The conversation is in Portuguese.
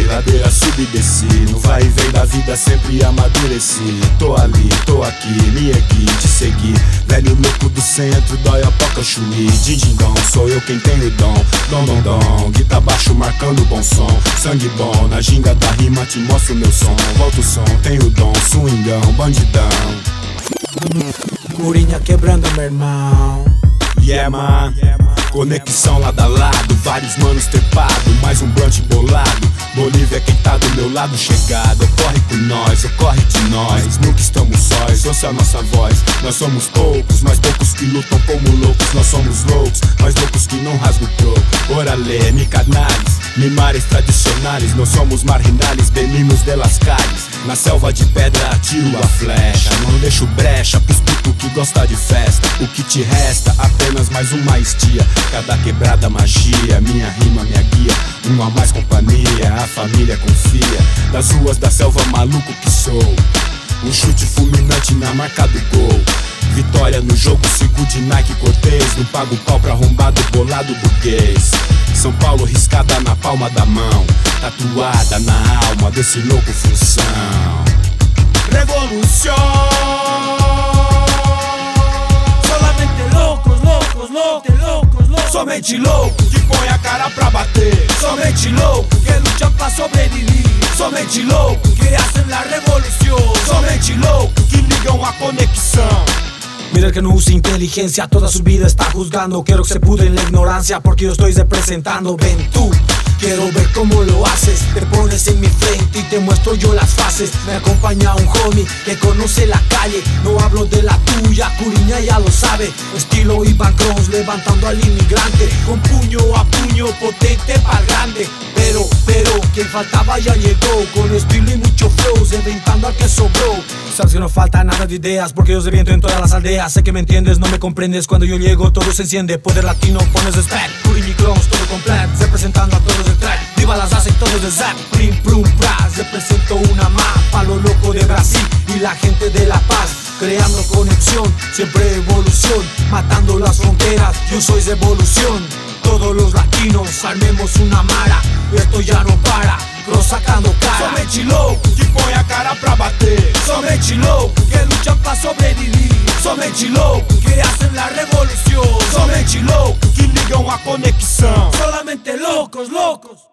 ladeira subi e desci, no vai e vem da vida sempre amadureci. Tô ali, tô aqui, me ergui, te segui. Velho louco do centro, dói a toca chuí. Din-din-dom, sou eu quem tem o dom. Dom-dom-dom, guitarra baixo marcando bom som. Sangue bom, na ginga da rima te mostro meu som. Volta o som, tenho o dom, swingão, bandidão. Curinha quebrando, meu irmão. Yeah, man. Conexão lado a lado, vários manos trepado, mais um blunt bolado. Bolívia quem tá do meu lado chegado. Ocorre por nós, ocorre de nós. Nunca estamos sós, ouça a nossa voz. Nós somos poucos, mas poucos que lutam como loucos. Nós somos loucos, mas loucos que não rasgam o troco. Orale, mi canales, mimares tradicionais. Nós somos marginales, venimos de las calles. Na selva de pedra atiro a flecha. Não deixo brecha pros putos que gosta de festa. O que te resta, apenas mais uma estia. Cada quebrada magia, minha rima, minha guia. Uma a mais companhia, a família confia. Das ruas da selva maluco que sou. Um chute fulminante na marca do gol. Vitória no jogo, sigo de Nike Cortez. Não pago pau pra arrombado, bolado burguês. São Paulo riscada na palma da mão, tatuada na alma desse louco função. Revolução. Solamente loucos, loucos, loucos, loucos, loucos. Somente louco que põe a cara pra bater. Somente louco que luchan pra sobrevivir. Somente louco que hacen la revolución. Somente louco que ligam a conexão. Mira que no usa inteligencia, toda su vida está juzgando. Quiero que se pudre en la ignorancia porque yo estoy representando. Ven tú, quiero ver cómo lo haces. Te pones en mi frente y te muestro yo las fases. Me acompaña un homie que conoce la calle. No hablo de la tuya, Curiña ya lo sabe. Estilo Iván Cruz levantando al inmigrante. Con puño a puño, potente pa'l grande. Pero, quien faltaba ya llegó. Con estilo y mucho flow, reventando al que sobró. Sabes que no falta nada de ideas porque yo reviento en todas las aldeas. Sé que me entiendes, no me comprendes. Cuando yo llego todo se enciende. Poder latino, pones respect. Curiña y Cruz, todo completo. Representando a todos de track. Viva las hace todos de zap. Prim, prum, pras. Represento una más pa' lo loco de Brasil y la gente de La Paz. Creando conexión, siempre evolución. Matando las fronteras, yo soy revolución. Todos los latinos, armemos una mara. Esto ya no para, Cross sacando cara. Somente louco que põe a cara pra bater. Somente louco que luchan pra sobrevivir. Somente louco que hacen la revolución. Somente louco que ligam a conexão. Solamente loucos, loucos.